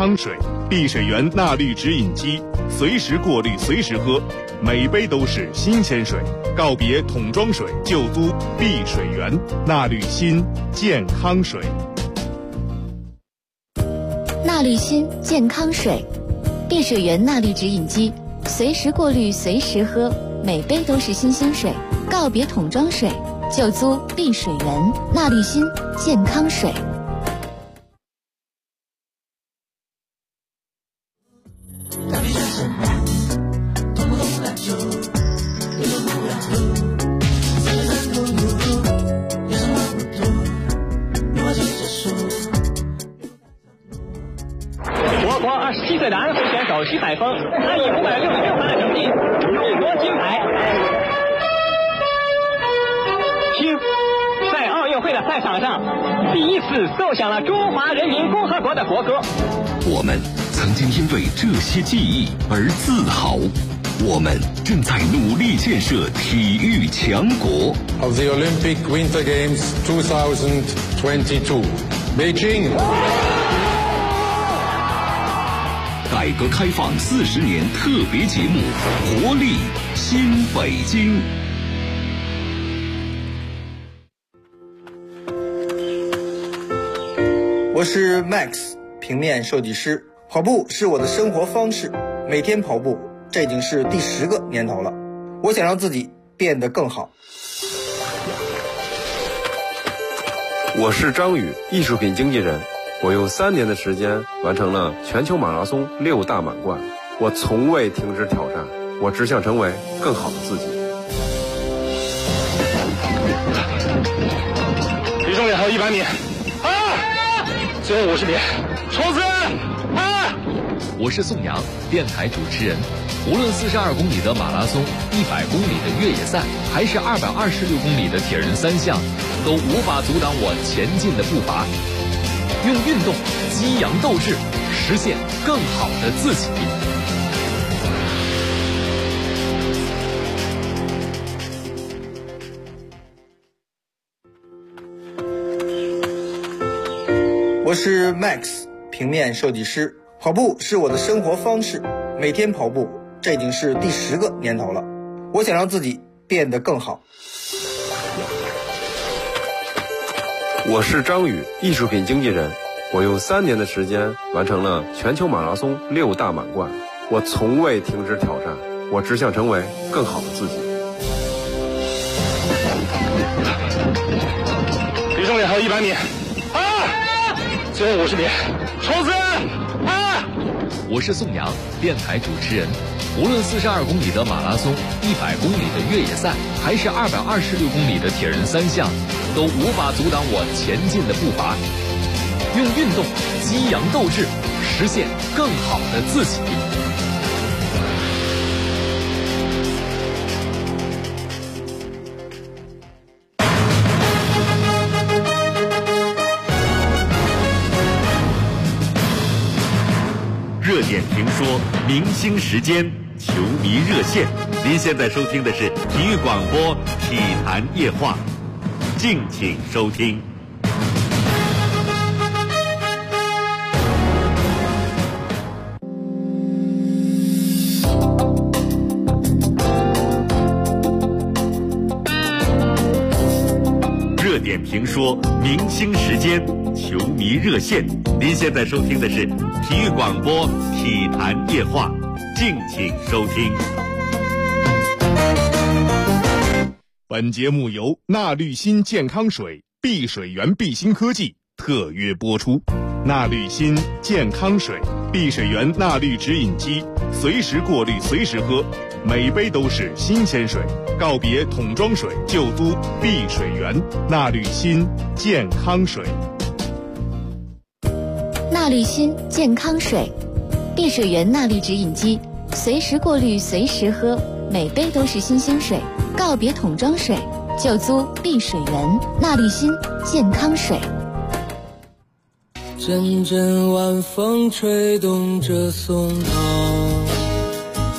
康水，碧水源纳滤直饮机，随时过滤随时喝，每杯都是新鲜水。告别桶装水，就租碧水源纳滤新健康水。 纳滤新健康水，碧水源纳滤直饮机，随时过滤随时喝，每杯都是新鲜水。告别桶装水，就租碧水源纳滤新健康水。 我国27岁的安徽选手徐海峰，他以566分的成绩勇夺金牌。听，在奥运会的赛场上，第一次奏响了中华人民共和国的国歌。 我们曾经因为这些记忆而自豪，我们正在努力建设体育强国。 Of the Olympic Winter Games 2022, Beijing。 改革开放40年特别节目《活力新北京》。 我是 Max， 平面设计师。跑步是我的生活方式，每天跑步，这已经是第10个年头了。我想让自己变得更好。 我是张宇，艺术品经纪人。我用3年的时间完成了全球马拉松6大满贯。我从未停止挑战，我只想成为更好的自己。 离终点还有100米，最后50米，冲刺！ 我是宋阳，电台主持人。无论42公里的马拉松、100公里的越野赛，还是226公里的铁人3项，都无法阻挡我前进的步伐。用运动激扬斗志，实现更好的自己。 我是 Max， 平面设计师。跑步是我的生活方式，每天跑步，这已经是第10个年头了。我想让自己变得更好。 我是张宇，艺术品经纪人。我用3年的时间完成了全球马拉松6大满贯。我从未停止挑战，我只想成为更好的自己。 离终点还有100米，最后50米，冲刺！ 我是宋阳，电台主持人。无论42公里的马拉松、100公里的越野赛，还是226公里的铁人3项，都无法阻挡我前进的步伐。用运动激扬斗志，实现更好的自己。 热点评说，明星时间，球迷热线。您现在收听的是体育广播体坛夜话，敬请收听。热点评说，明星时间，球迷热线。您现在收听的是体育广播体坛夜话，敬请收听。 本节目由纳滤新健康水、碧水源碧新科技特约播出。纳滤新健康水，碧水源纳滤直饮机，随时过滤随时喝，每杯都是新鲜水。告别桶装水，就租碧水源纳滤新健康水。 纳滤新健康水，碧水源纳滤直饮机，随时过滤随时喝，每杯都是新鲜水。告别桶装水，就租碧水源纳滤新健康水。 阵阵晚风吹动着松涛，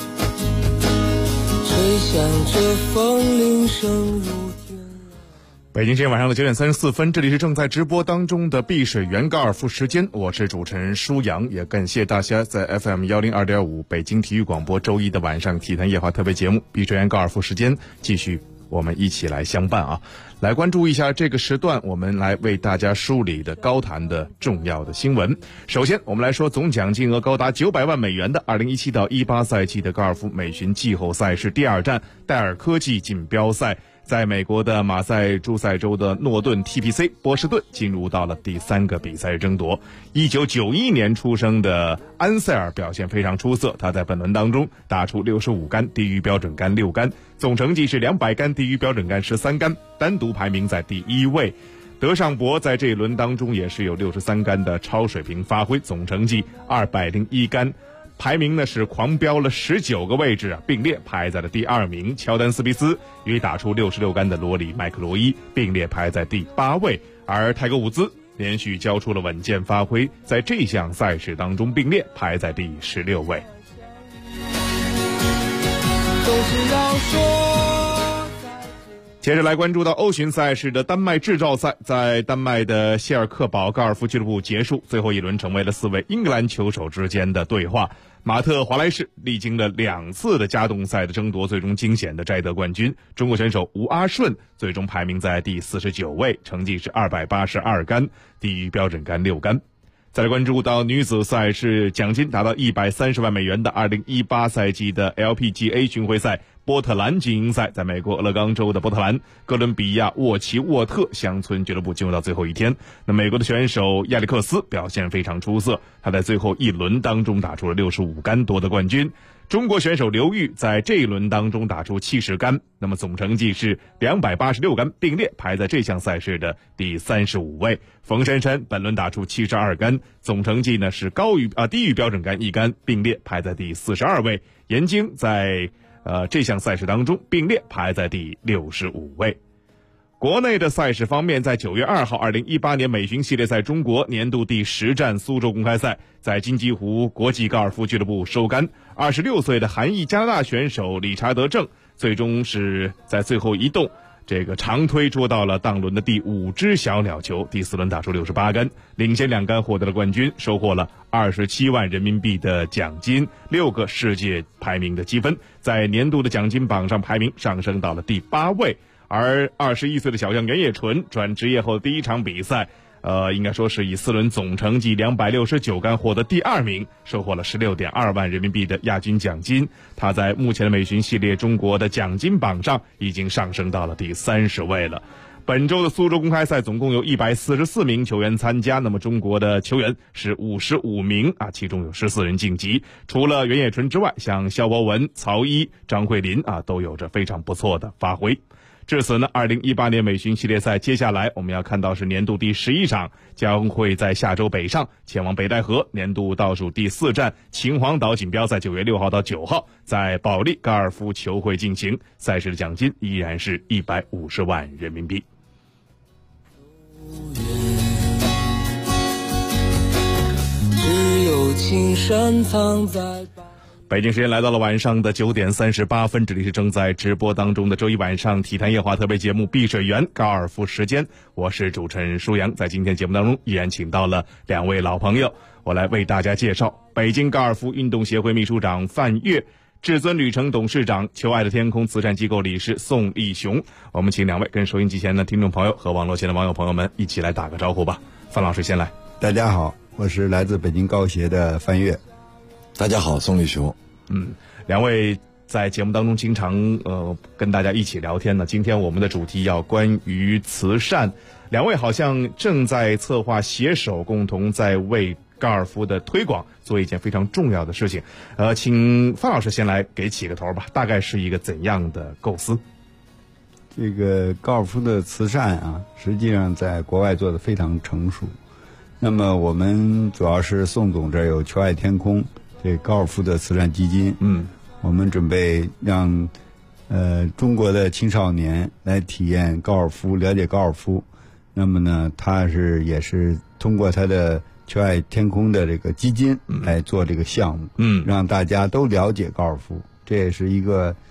吹响着风铃声如天籁。 北京时间晚上的9点34分，这里是正在直播当中的碧水园高尔夫时间，我是主持人舒阳，也感谢大家在 FM 102.5北京体育广播周一的晚上体坛夜话特别节目碧水园高尔夫时间，继续我们一起来相伴啊，来关注一下这个时段我们来为大家梳理的高坛的重要的新闻。首先我们来说总奖金额高达900万美元的2017到18赛季的高尔夫美巡季后赛事第二站戴尔科技锦标赛，在美国的马赛诸塞州的诺顿 TPC 波士顿进入到了第3个比赛争夺。1991年出生的安塞尔表现非常出色，他在本轮当中打出65杆，低于标准杆6杆，总成绩是200杆，低于标准杆13杆，单独排名在第1位。德尚博在这一轮当中也是有63杆的超水平发挥，总成绩201杆，排名呢是狂飙了19个位置啊，并列排在了第2名。乔丹斯皮斯与打出66杆的罗里麦克罗伊并列排在第8位，而泰格伍兹连续交出了稳健发挥，在这项赛事当中并列排在第16位。接着来关注到欧巡赛事的丹麦制造赛，在丹麦的谢尔克堡高尔夫俱乐部结束，最后一轮成为了4位英格兰球手之间的对话。马特华莱士历经了2次的加动赛的争夺，最终惊险的摘得冠军。中国选手吴阿顺最终排名在第49位，成绩是282杆，低于标准杆6杆。再来关注到女子赛事，奖金达到130万美元的2018赛季的 LPGA 巡回赛波特兰精英赛，在美国俄勒冈州的波特兰哥伦比亚沃奇沃特乡村俱乐部进入到最后一天。那美国的选手亚历克斯表现非常出色，他在最后一轮当中打出了65杆夺得冠军。中国选手刘玉在这一轮当中打出70杆，那么总成绩是286杆，并列排在这项赛事的第35位。冯珊珊本轮打出72杆，总成绩呢是低于标准杆1杆，并列排在第42位。严晶在这项赛事当中并列排在第65位。国内的赛事方面，在9月2号2018年美巡系列赛中国年度第10站苏州公开赛在金鸡湖国际高尔夫俱乐部收杆，26岁的韩裔加拿大选手理查德郑最终是在最后一洞这个长推捉到了当轮的第5只小鸟球，第4轮打出68杆，领先2杆获得了冠军，收获了27万人民币的奖金，6个世界排名的积分，在年度的奖金榜上排名上升到了第8位。而21岁的小将袁野纯转职业后的第一场比赛，应该说是以4轮总成绩269杆获得第2名，收获了16.2万人民币的亚军奖金。他在目前的美巡系列中国的奖金榜上已经上升到了第30位了。本周的苏州公开赛总共有144名球员参加，那么中国的球员是55名啊，其中有14人晋级。除了袁野纯之外，像肖博文、曹一、张慧琳啊，都有着非常不错的发挥。至此呢，2018年美巡系列赛接下来我们要看到是年度第11场，将会在下周北上前往北戴河，年度倒数第4站秦皇岛锦标赛9月6号到9号在保利高尔夫球会进行，赛事的奖金依然是150万人民币。 只有青山藏在北京时间来到了晚上的9点38分，这里是正在直播当中的周一晚上体坛夜话特别节目碧水园高尔夫时间，我是主持人舒阳。在今天节目当中依然请到了2位老朋友，我来为大家介绍北京高尔夫运动协会秘书长范岳，至尊旅程董事长求爱的天空慈善机构理事宋立雄。我们请2位跟收音机前的听众朋友和网络前的网友朋友们一起来打个招呼吧。范老师先来。 大家好，我是来自北京高协的范岳。 大家好，宋立雄。 2位在节目当中经常跟大家一起聊天呢。今天我们的主题要关于慈善，2位好像正在策划携手共同在为高尔夫的推广做一件非常重要的事情。请范老师先来给起个头吧，大概是一个怎样的构思？ 这个高尔夫的慈善啊，实际上在国外做得非常成熟。那么我们主要是宋总这儿有求爱天空这高尔夫的慈善基金，我们准备让中国的青少年来体验高尔夫，了解高尔夫。那么呢，他也是通过他的求爱天空的这个基金来做这个项目，让大家都了解高尔夫。这也是一个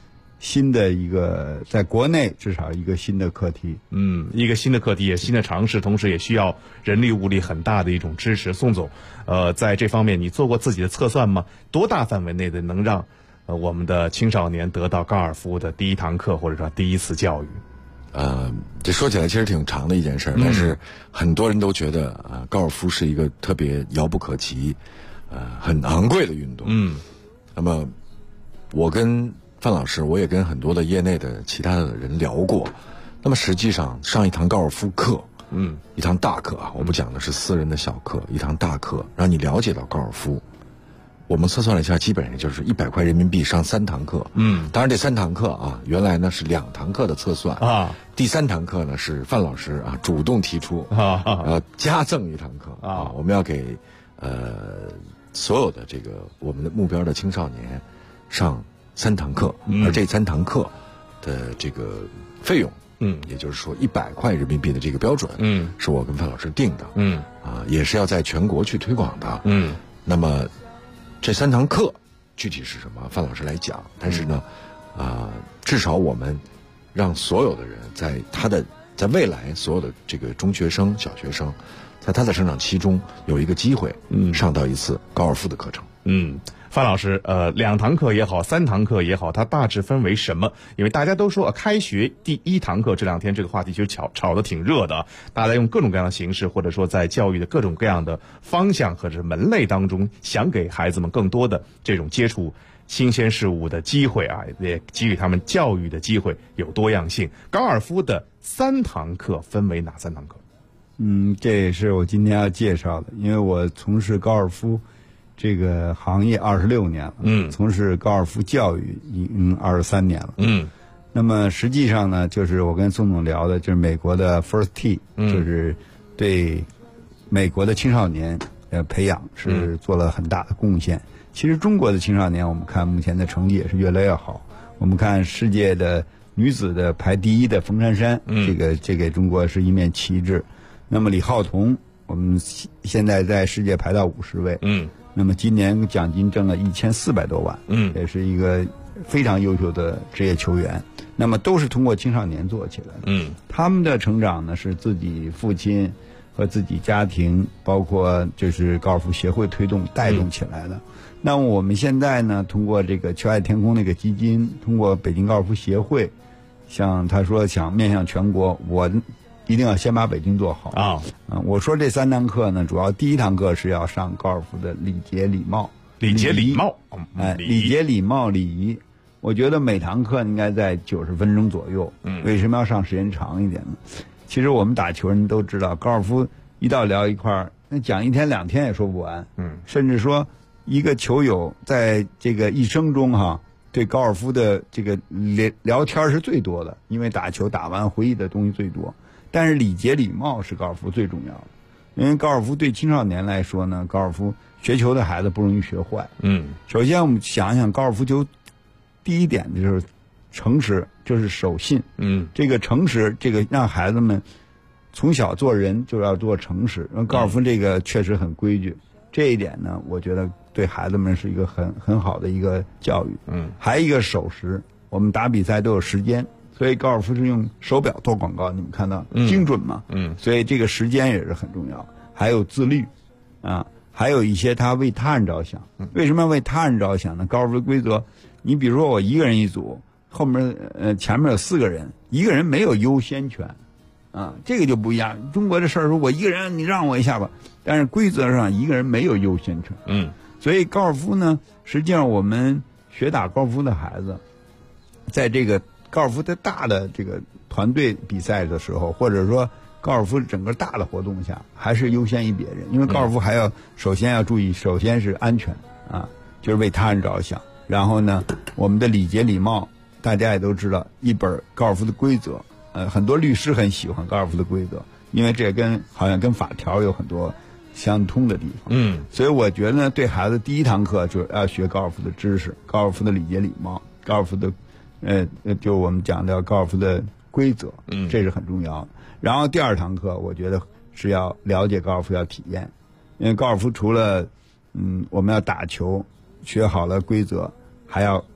新的一个，在国内至少一个新的课题。 一个新的课题，也新的尝试，同时也需要人力物力很大的一种支持。宋总，在这方面你做过自己的测算吗？多大范围内的能让我们的青少年得到高尔夫的第一堂课，或者说第一次教育？ 这说起来其实挺长的一件事，但是很多人都觉得高尔夫是一个特别遥不可及、很昂贵的运动。那么我跟范老师，我也跟很多的业内的其他的人聊过。那么实际上上一堂高尔夫课，一堂大课啊，我不讲的是私人的小课，一堂大课让你了解到高尔夫。我们测算了一下，基本上就是100块人民币上3堂课。当然这3堂课啊，原来呢是2堂课的测算啊，第3堂课呢是范老师啊主动提出加赠1堂课啊，我们要给所有的这个我们的目标的青少年上3堂课，而这3堂课的这个费用，也就是说100块人民币的这个标准，是我跟范老师定的，也是要在全国去推广的，那么这3堂课具体是什么，范老师来讲，但是呢，至少我们让所有的人在未来所有的这个中学生、小学生，在他的成长期中有一个机会，上到一次高尔夫的课程。 范老师，2堂课也好，3堂课也好，它大致分为什么？因为大家都说开学第1堂课，这2天这个话题其实炒得挺热的，大家用各种各样的形式，或者说在教育的各种各样的方向或者是门类当中，想给孩子们更多的这种接触新鲜事物的机会啊，也给予他们教育的机会，有多样性。高尔夫的3堂课分为哪3堂课？ 这也是我今天要介绍的，因为我从事高尔夫这个行业26年了，从事高尔夫教育已经23年了，那么实际上呢，就是我跟宋总聊的，就是美国的 First Tee，就是对美国的青少年培养是做了很大的贡献。其实中国的青少年，我们看目前的成绩也是越来越好。我们看世界的女子的排第1的冯珊珊，这给中国是一面旗帜。那么李浩彤，我们现在在世界排到50位，那么今年奖金挣了1400多万，也是一个非常优秀的职业球员。那么都是通过青少年做起来的，他们的成长呢是自己父亲和自己家庭，包括就是高尔夫协会推动带动起来的。那么我们现在呢，通过这个球爱天空那个基金，通过北京高尔夫协会，像他说想面向全国，我一定要先把北京做好我说这3堂课呢，主要第1堂课是要上高尔夫的礼节礼貌，礼节礼貌礼仪。我觉得每堂课应该在90分钟左右。为什么要上时间长一点呢？其实我们打球人都知道，高尔夫一到聊一块儿，那讲1天2天也说不完。甚至说一个球友在这个一生中对高尔夫的这个聊天是最多的，因为打球打完回忆的东西最多。但是礼节礼貌是高尔夫最重要的，因为高尔夫对青少年来说呢，高尔夫学球的孩子不容易学坏。首先我们想想高尔夫球第1点就是诚实，就是守信。这个诚实，这个让孩子们从小做人就要做诚实。高尔夫这个确实很规矩，这一点呢，我觉得对孩子们是一个很好的一个教育。还有一个守时，我们打比赛都有时间。所以高尔夫是用手表做广告，你们看到精准嘛？所以这个时间也是很重要。还有自律还有一些他为他人着想。为什么要为他人着想呢？高尔夫规则，你比如说我1个人一组，后面前面有4个人，1个人没有优先权这个就不一样。中国的事儿，说我1个人你让我一下吧，但是规则上1个人没有优先权。所以高尔夫呢，实际上我们学打高尔夫的孩子，在这个高尔夫的大的这个团队比赛的时候，或者说高尔夫整个大的活动下，还是优先于别人。因为高尔夫还要首先要注意，首先是安全就是为他人着想。然后呢，我们的礼节礼貌，大家也都知道一本高尔夫的规则。很多律师很喜欢高尔夫的规则，因为这好像跟法条有很多相通的地方。所以我觉得呢，对孩子第1堂课就是要学高尔夫的知识，高尔夫的礼节礼貌，高尔夫的就我们讲的高尔夫的规则，这是很重要的。然后第2堂课，我觉得是要了解高尔夫，要体验。因为高尔夫除了我们要打球，学好了规则，还要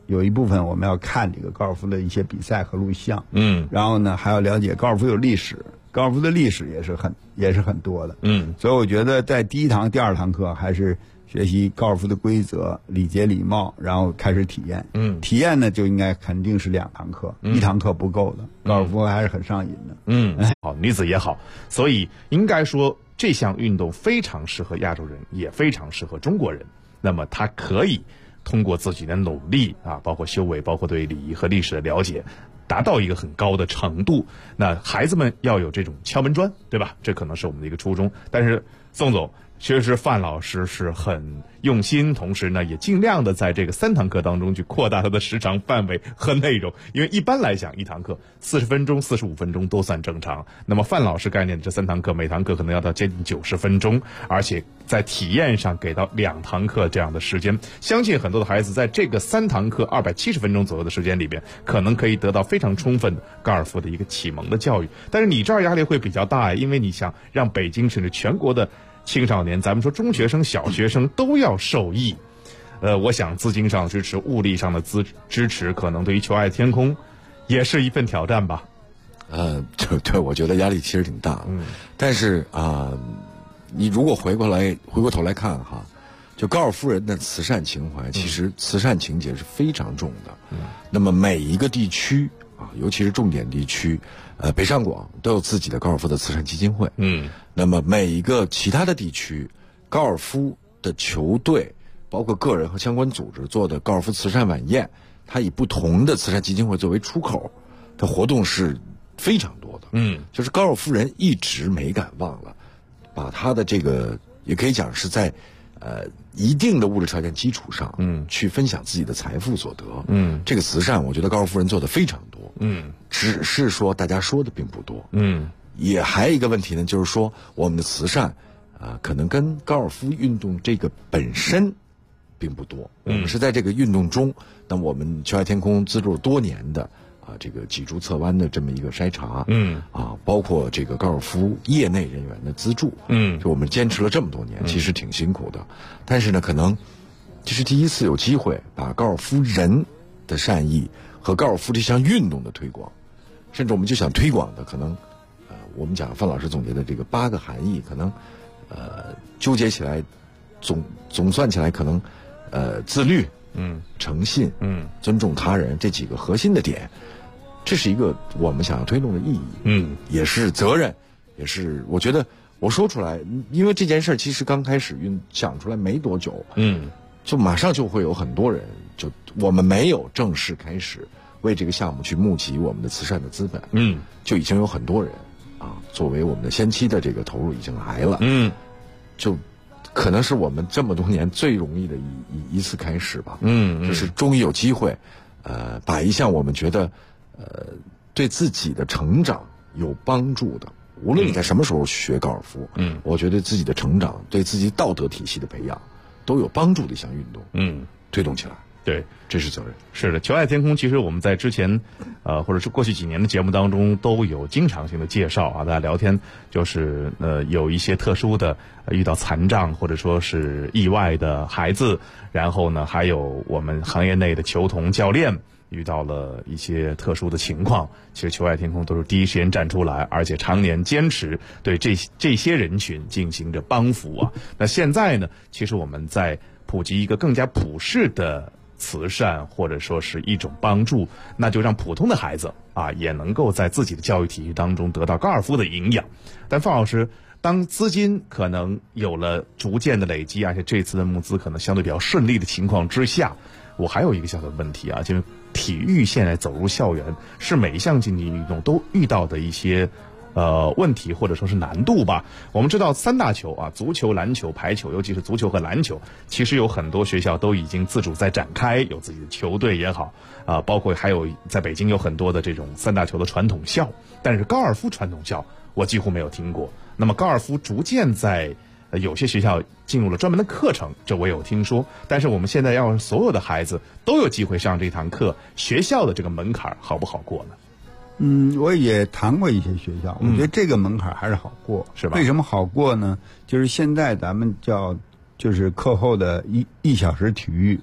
有一部分我们要看这个高尔夫的一些比赛和录像，然后呢还要了解高尔夫有历史，高尔夫的历史也是很多的，所以我觉得在第一堂、第二堂课还是学习高尔夫的规则、礼节礼貌，然后开始体验。体验呢就应该肯定是2堂课，1堂课不够的，高尔夫还是很上瘾的。 好，女子也好，所以应该说这项运动非常适合亚洲人，也非常适合中国人。那么它可以通过自己的努力啊，包括修为，包括对礼仪和历史的了解，达到一个很高的程度。那孩子们要有这种敲门砖，对吧？这可能是我们的一个初衷。但是宋总，确实范老师是很用心，同时呢也尽量的在这个3堂课当中去扩大它的时长范围和内容。因为一般来讲1堂课40分钟、45分钟都算正常，那么范老师概念的这3堂课，每堂课可能要到接近90分钟，而且在体验上给到2堂课这样的时间，相信很多的孩子在这个3堂课270分钟左右的时间里边，可能可以得到非常充分的高尔夫的一个启蒙的教育。但是你这儿压力会比较大，因为你想让北京甚至全国的青少年，咱们说中学生、小学生都要受益。我想资金上的支持、物力上的支持，可能对于球爱天空也是一份挑战吧。 对，我觉得压力其实挺大的。但是你如果回过头来看哈，就高尔夫人的慈善情怀，其实慈善情节是非常重的。那么每一个地区啊，尤其是重点地区，北上广都有自己的高尔夫的慈善基金会。那么每一个其他的地区，高尔夫的球队，包括个人和相关组织做的高尔夫慈善晚宴，它以不同的慈善基金会作为出口，它活动是非常多的。就是高尔夫人一直没敢忘了，把他的这个也可以讲是在一定的物质条件基础上，去分享自己的财富所得。这个慈善，我觉得高尔夫人做的非常多。只是说大家说的并不多。也还有一个问题呢，就是说我们的慈善可能跟高尔夫运动这个本身并不多。我们是在这个运动中，那我们球爱天空资助了多年的这个脊柱侧弯的这么一个筛查，包括这个高尔夫业内人员的资助，就我们坚持了这么多年，其实挺辛苦的。但是呢，可能这是第一次有机会把高尔夫人的善意和高尔夫这项运动的推广，甚至我们就想推广的，可能我们讲范老师总结的这个8个含义，可能纠结起来，总算起来，可能自律，诚信，尊重他人这几个核心的点。这是一个我们想要推动的意义，也是责任，也是我觉得我说出来，因为这件事其实刚开始想出来没多久，就马上就会有很多人，就我们没有正式开始为这个项目去募集我们的慈善的资本，就已经有很多人作为我们的先期的这个投入已经来了，就可能是我们这么多年最容易的一次开始吧，就是终于有机会，把一项我们觉得对自己的成长有帮助的，无论你在什么时候学高尔夫，我觉得自己的成长、对自己道德体系的培养都有帮助的一项运动，推动起来。 对， 这是责任。 是的，球爱天空其实我们在之前或者是过去几年的节目当中都有经常性的介绍大家聊天就是有一些特殊的遇到残障或者说是意外的孩子，然后呢还有我们行业内的球童教练遇到了一些特殊的情况，其实球爱天空都是第一时间站出来，而且常年坚持对这些人群进行着帮扶那现在呢，其实我们在普及一个更加普世的慈善或者说是一种帮助，那就让普通的孩子也能够在自己的教育体系当中得到高尔夫的营养。但范老师，当资金可能有了逐渐的累积，而且这次的募资可能相对比较顺利的情况之下，我还有一个小小的问题就是体育现在走入校园，是每一项竞技运动都遇到的一些问题或者说是难度吧。我们知道3大球足球、篮球、排球，尤其是足球和篮球，其实有很多学校都已经自主在展开，有自己的球队也好包括还有在北京有很多的这种3大球的传统校，但是高尔夫传统校我几乎没有听过。那么高尔夫逐渐在有些学校进入了专门的课程，这我有听说，但是我们现在要所有的孩子都有机会上这堂课，学校的这个门槛好不好过呢？ 我也谈过一些学校，我觉得这个门槛还是好过， 是吧？ 为什么好过呢？就是现在咱们就是课后的1小时体育，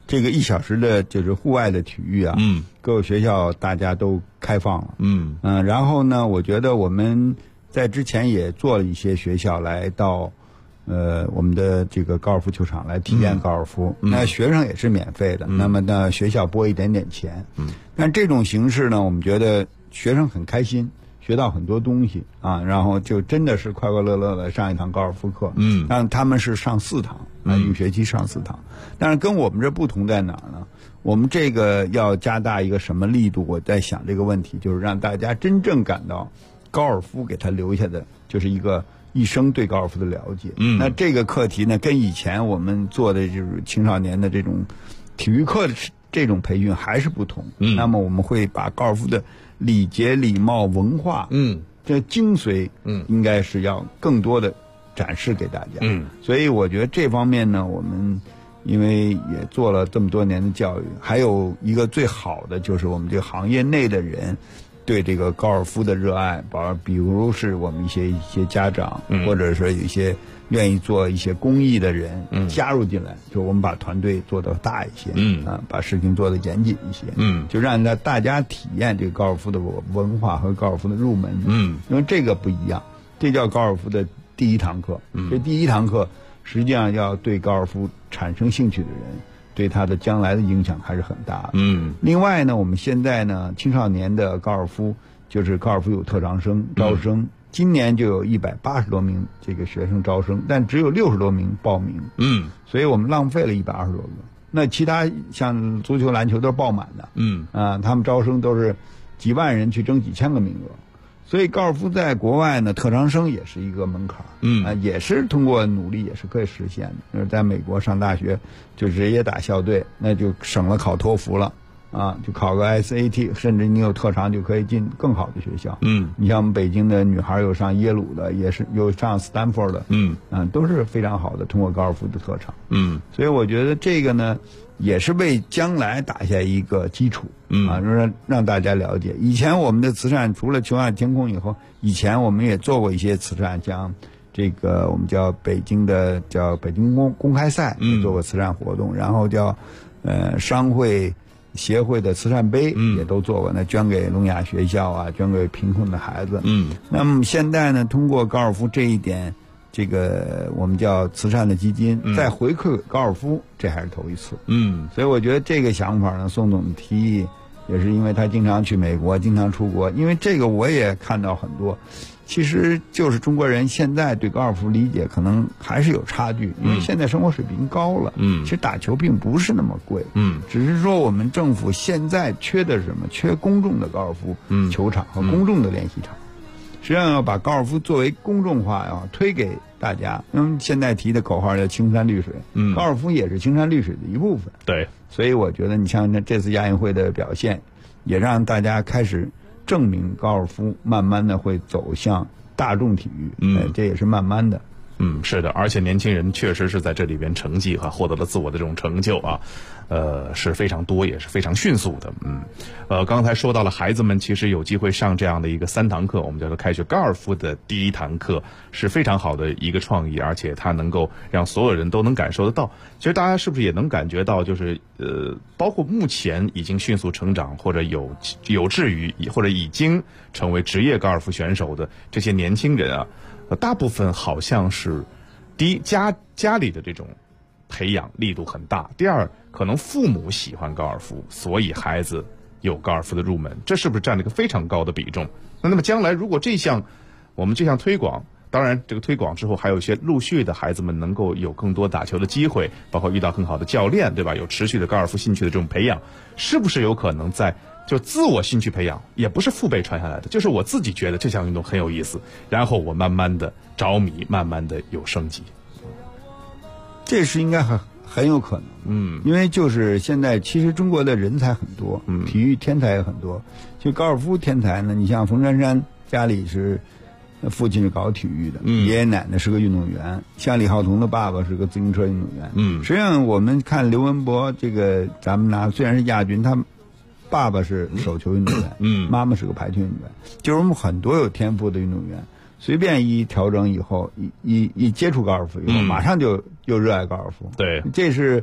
这个1小时的就是户外的体育啊，各个学校大家都开放了，然后呢，我觉得我们在之前也做了一些学校来到我们的这个高尔夫球场来体验高尔夫，那学生也是免费的，那么呢学校拨一点点钱，但这种形式呢，我们觉得学生很开心，学到很多东西啊，然后就真的是快快乐乐的上一堂高尔夫课，让他们是上4堂，一个学期上4堂，但是跟我们这不同在哪儿呢？我们这个要加大一个什么力度？我在想这个问题，就是让大家真正感到高尔夫给他留下的就是一个一生对高尔夫的了解。那这个课题呢，跟以前我们做的就是青少年的这种体育课的这种培训还是不同。那么我们会把高尔夫的礼节、礼貌、文化，这精髓，应该是要更多的展示给大家。所以我觉得这方面呢，我们因为也做了这么多年的教育，还有一个最好的就是我们这个行业内的人对这个高尔夫的热爱，比如是我们一些家长，或者是有一些愿意做一些公益的人加入进来，就我们把团队做得大一些，把事情做得严谨一些，就让大家体验这个高尔夫的文化和高尔夫的入门，因为这个不一样，这叫高尔夫的第一堂课，这第一堂课实际上要对高尔夫产生兴趣的人，对他的将来的影响还是很大的。另外呢，我们现在呢，青少年的高尔夫就是高尔夫有特长生招生，今年就有180多名这个学生招生，但只有60多名报名。所以我们浪费了120多个。那其他像足球、篮球都是爆满的。他们招生都是几万人去争几千个名额。所以高尔夫在国外呢，特长生也是一个门槛，也是通过努力也是可以实现的。就是在美国上大学就直接打校队，那就省了考托福了啊，就考个 SAT， 甚至你有特长就可以进更好的学校。你像我们北京的女孩有上耶鲁的，也是有上斯坦福的，都是非常好的，通过高尔夫的特长。所以我觉得这个呢，也是为将来打下一个基础，让大家了解。以前我们的慈善除了球外天空以后，以前我们也做过一些慈善，像这个我们叫北京公开赛，做过慈善活动，然后叫商会协会的慈善杯也都做过，那捐给聋哑学校啊，捐给贫困的孩子。那么现在呢，通过高尔夫这一点，这个我们叫慈善的基金，再回馈高尔夫，这还是头一次。所以我觉得这个想法呢，宋总的提议也是因为他经常去美国，经常出国，因为这个我也看到很多，其实就是中国人现在对高尔夫理解可能还是有差距，因为现在生活水平高了，其实打球并不是那么贵，只是说我们政府现在缺的是什么？缺公众的高尔夫球场和公众的练习场。实际上要把高尔夫作为公众化要推给大家，现在提的口号叫青山绿水，高尔夫也是青山绿水的一部分。 对， 所以我觉得你像这次亚运会的表现，也让大家开始证明高尔夫慢慢的会走向大众体育，这也是慢慢的。 是的，而且年轻人确实是在这里边成绩获得了自我的这种成就啊，是非常多，也是非常迅速的。刚才说到了孩子们其实有机会上这样的一个3堂课，我们叫做开学高尔夫的第一堂课，是非常好的一个创意，而且它能够让所有人都能感受得到。其实大家是不是也能感觉到，就是包括目前已经迅速成长或者有志于或者已经成为职业高尔夫选手的这些年轻人啊，大部分好像是第一家里的这种培养力度很大，第二可能父母喜欢高尔夫，所以孩子有高尔夫的入门，这是不是占了一个非常高的比重？那么将来如果我们这项推广，当然这个推广之后还有一些陆续的孩子们能够有更多打球的机会，包括遇到更好的教练，对吧？有持续的高尔夫兴趣的这种培养，是不是有可能就自我兴趣培养，也不是父辈传下来的，就是我自己觉得这项运动很有意思，然后我慢慢的着迷，慢慢的有升级。 这是应该很有可能，因为就是现在其实中国的人才很多，体育天才也很多。就高尔夫天才呢，你像冯珊珊家里是父亲是搞体育的，爷爷奶奶是个运动员，像李浩彤的爸爸是个自行车运动员。实际上我们看刘文博这个，咱们虽然是亚军，他爸爸是手球运动员，妈妈是个排球运动员，就是我们很多有天赋的运动员，随便一调整以后，一接触高尔夫以后，马上就热爱高尔夫。 对， 这是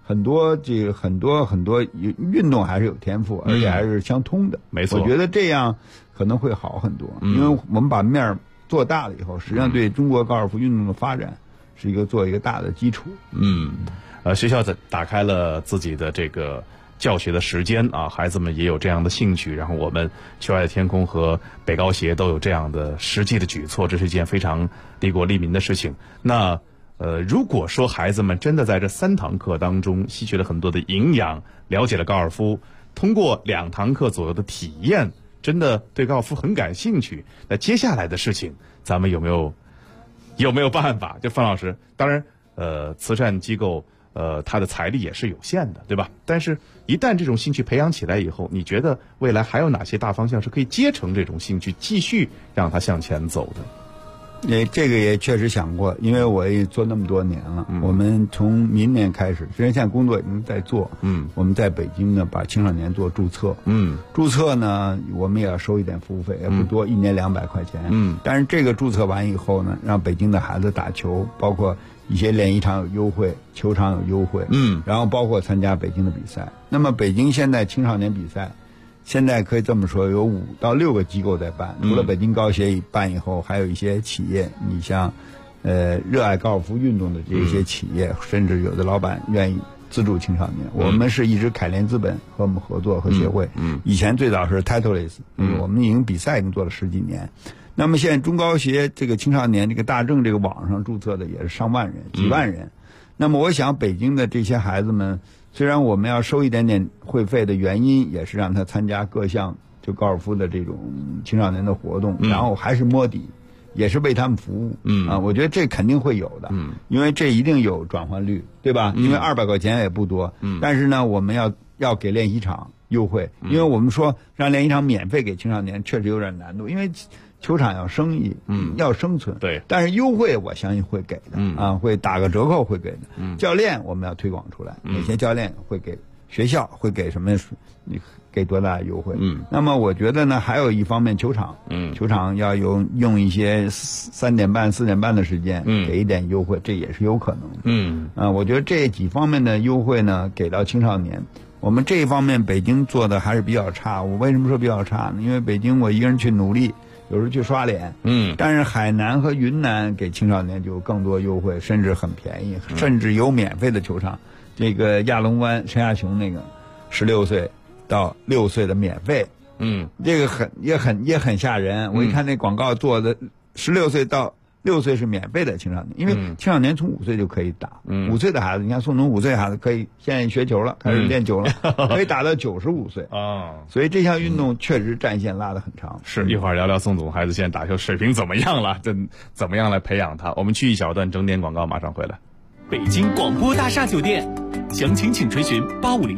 很多运动还是有天赋，而且还是相通的。 没错， 我觉得这样可能会好很多，因为我们把面做大了以后，实际上对中国高尔夫运动的发展是做一个大的基础。 学校打开了自己的这个教学的时间啊，孩子们也有这样的兴趣，然后我们球爱的天空和北高协都有这样的实际的举措，这是一件非常利国利民的事情。那如果说孩子们真的在这3堂课当中吸取了很多的营养，了解了高尔夫，通过2堂课左右的体验，真的对高尔夫很感兴趣，那接下来的事情咱们有没有办法？就范老师，当然慈善机构它的财力也是有限的，对吧？但是一旦这种兴趣培养起来以后，你觉得未来还有哪些大方向是可以接成这种兴趣，继续让它向前走的？ 这个也确实想过，因为我也做那么多年了。我们从明年开始，实际上现在工作已经在做。我们在北京呢，把青少年做注册。注册呢，我们也要收一点服务费，也不多，1年200块钱。但是这个注册完以后呢，让北京的孩子打球，包括一些练习场有优惠，球场有优惠。然后包括参加北京的比赛。那么北京现在青少年比赛，现在可以这么说，有5到6个机构在办，除了北京高协办以后，还有一些企业，你像热爱高尔夫运动的这些企业，甚至有的老板愿意资助青少年。我们是一直凯联资本和我们合作和协会。以前最早是 Titleist，我们已经比赛已经做了10几年。那么现在中高协这个青少年这个大正这个网上注册的也是上万人、几万人。那么我想北京的这些孩子们，虽然我们要收一点点会费的原因，也是让他参加各项就高尔夫的这种青少年的活动，然后还是摸底，也是为他们服务。我觉得这肯定会有的。因为这一定有转换率，对吧？因为200块钱也不多。但是呢，我们要给练习场优惠，因为我们说让练习场免费给青少年确实有点难度，因为球场要生意，要生存，对。但是优惠我相信会给的，会打个折扣会给的。教练我们要推广出来，哪些教练会给，学校会给什么，给多大优惠？那么我觉得呢，还有一方面球场，球场要用一些3点半、4点半的时间，给一点优惠，这也是有可能的。我觉得这几方面的优惠呢，给到青少年。我们这一方面北京做的还是比较差。我为什么说比较差呢？因为北京我一个人去努力，有时候去刷脸。但是海南和云南给青少年就更多优惠，甚至很便宜，甚至有免费的球场。这个亚龙湾陈亚雄那个16岁到6岁的免费。这个也很吓人。我一看那广告做的16岁到6岁是免费的青少年，因为青少年从5岁就可以打。5岁的孩子，你看宋总5岁的孩子可以现在学球了，开始练球了，可以打到95岁啊。所以这项运动确实战线拉得很长。 是，一会儿聊聊宋总孩子现在打球水平怎么样了，怎么样来培养他。我们去一小段整点广告，马上回来。 北京广播大厦酒店，详情请垂询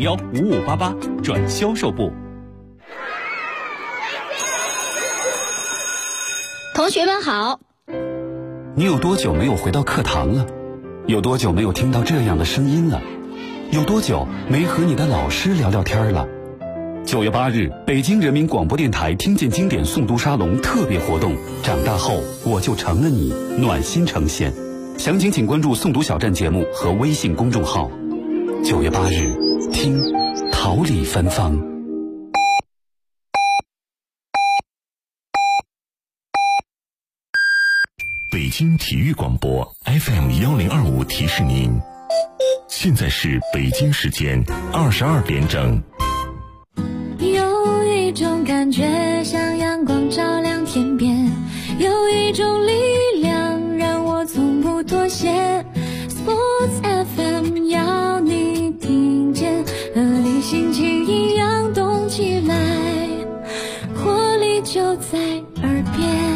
8501-5588转销售部。 同学们好。 你有多久没有回到课堂了？有多久没有听到这样的声音了？有多久没和你的老师聊聊天了？9月8日，北京人民广播电台听见经典诵读沙龙特别活动，长大后我就成了你，暖心呈现。详情请关注诵读小站节目和微信公众号。9月8日，听桃李芬芳。 北京体育广播 FM1025提示您，现在是北京时间22点整。 有一种感觉像阳光照亮天边，有一种力量让我从不妥协。 Sports FM 要你听见，和你心情一样动起来，活力就在耳边。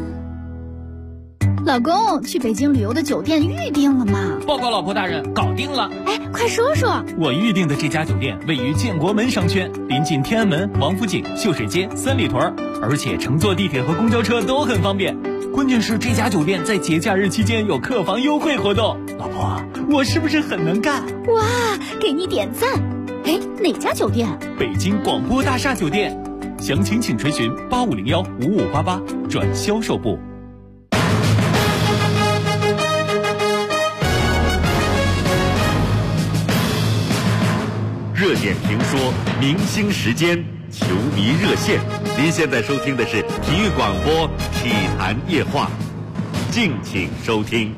老公，去北京旅游的酒店预定了吗？ 报告老婆大人，搞定了。 哎，快说说。 我预定的这家酒店位于建国门商圈，临近天安门、王府井、秀水街、三里屯，而且乘坐地铁和公交车都很方便。关键是这家酒店在节假日期间有客房优惠活动。老婆，我是不是很能干？ 哇，给你点赞。哎，哪家酒店？ 北京广播大厦酒店。详情请垂询8501-5588转销售部。 热点评说，明星时间，球迷热线。您现在收听的是体育广播体坛夜话，敬请收听。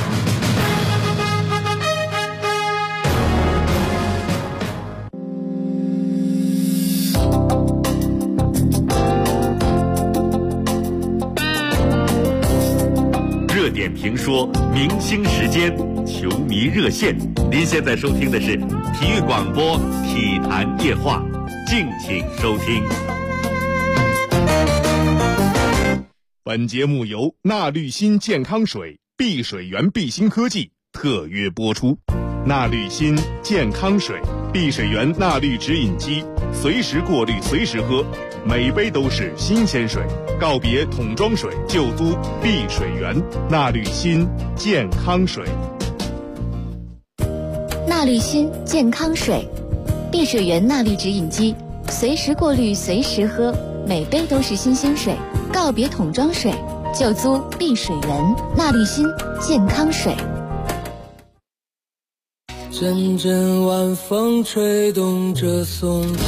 热点评说，明星时间，球迷热线。您现在收听的是体育广播体坛夜话，敬请收听。 本节目由纳滤新健康水、碧水源碧新科技特约播出。纳滤新健康水，碧水源纳滤直饮机，随时过滤，随时喝，每杯都是新鲜水。告别桶装水，就租碧水源。纳滤新健康水。 纳滤新健康水，碧水源纳滤直饮机，随时过滤，随时喝，每杯都是新鲜水。告别桶装水，就租碧水源。纳滤新健康水。 阵阵晚风吹动着松涛，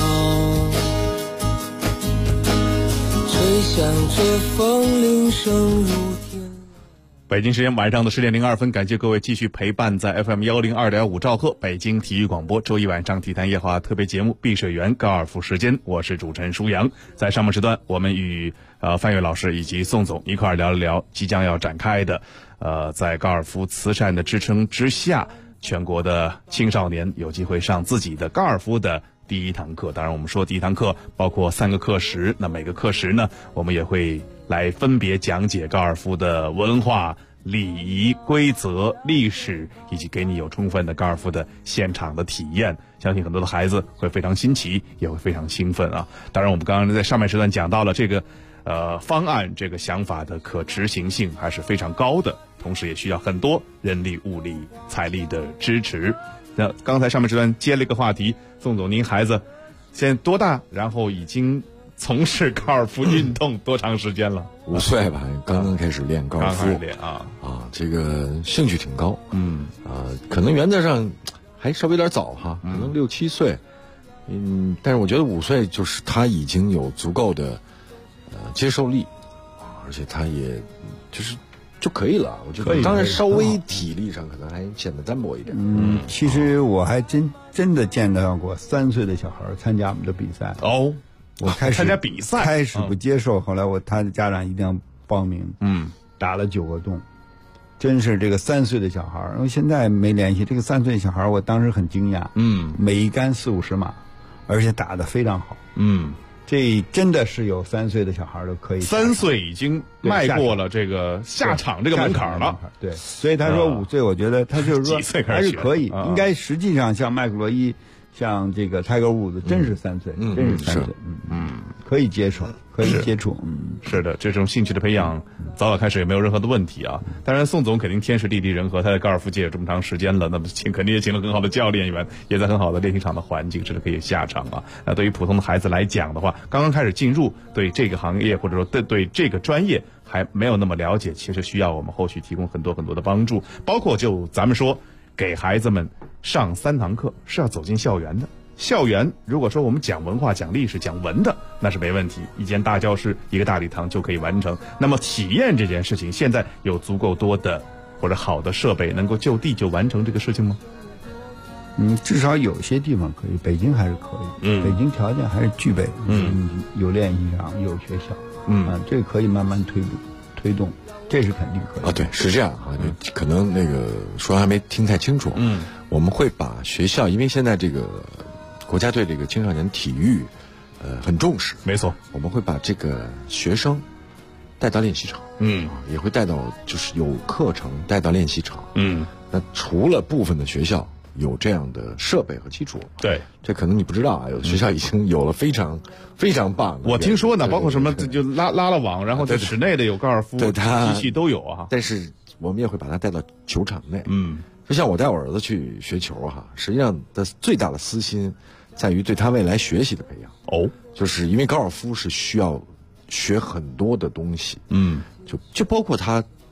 吹响着风铃声如天。 北京时间晚上的10点02分，感谢各位继续陪伴在 FM 102.5兆赫北京体育广播周一晚上体坛夜话特别节目碧水源高尔夫时间，我是主持人舒阳。在上半时段，我们与范岳老师以及宋总一块聊一聊即将要展开的在高尔夫慈善的支撑之下，全国的青少年有机会上自己的高尔夫的第一堂课。当然我们说第一堂课包括3个课时，那每个课时呢，我们也会来分别讲解高尔夫的文化、礼仪、规则、历史，以及给你有充分的高尔夫的现场的体验。相信很多的孩子会非常新奇，也会非常兴奋啊。当然我们刚刚在上半时段讲到了这个方案，这个想法的可执行性还是非常高的，同时也需要很多人力、物力、财力的支持。那刚才上面这段接了一个话题，宋总，您孩子现在多大？然后已经从事高尔夫运动多长时间了 ？5岁吧，刚刚开始练高尔夫。 刚开始练这个兴趣挺高。可能原则上还稍微有点早哈，可能6、7岁。但是我觉得5岁就是他已经有足够的接受力，而且他也就可以了。我觉得当然稍微体力上可能还显得单薄一点。 其实我还真的见到过3岁的小孩参加我们的比赛。我开始参加比赛， 开始不接受，后来他的家长一定要报名。打了9个洞，真是这个3岁的小孩。因为现在没联系，这个3岁的小孩，我当时很惊讶。每一杆40-50码，而且打得非常好。这真的是有3岁的小孩都可以。 3岁已经迈过了这个下场这个门槛了。 对，所以他说5岁，我觉得他就是说还是可以。应该实际上像麦克罗伊，像这个泰戈尔伍兹，真是3岁，真是3岁。可以接受，可以接触。 是的，这种兴趣的培养早早开始也没有任何的问题啊。当然，宋总肯定天时地利人和，他在高尔夫界有这么长时间了，那么肯定也请了很好的教练员，也在很好的练习场的环境，甚至可以下场啊。那对于普通的孩子来讲的话，刚刚开始进入，对这个行业或者说对这个专业还没有那么了解，其实需要我们后续提供很多很多的帮助，包括就咱们说给孩子们上3堂课是要走进校园的。校园如果说我们讲文化、讲历史、讲文的，那是没问题，一间大教室、一个大礼堂就可以完成。那么体验这件事情，现在有足够多的或者好的设备能够就地就完成这个事情吗？ 至少有些地方可以，北京还是可以。北京条件还是具备。有练习场，有学校。这个可以慢慢推动，这是肯定可以。 对，是这样啊。可能那个说还没听太清楚。我们会把学校，因为现在这个国家对这个青少年体育很重视。 没错， 我们会把这个学生带到练习场。也会带到就是有课程带到练习场。那除了部分的学校有这样的设备和基础， 对， 这可能你不知道啊，有的学校已经有了非常非常棒的。 我听说呢，包括什么就拉了网，然后在室内的有高尔夫机器都有啊。 但是我们也会把它带到球场内。就像我带我儿子去学球哈，实际上的最大的私心在于对他未来学习的培养。就是因为高尔夫是需要学很多的东西。就包括他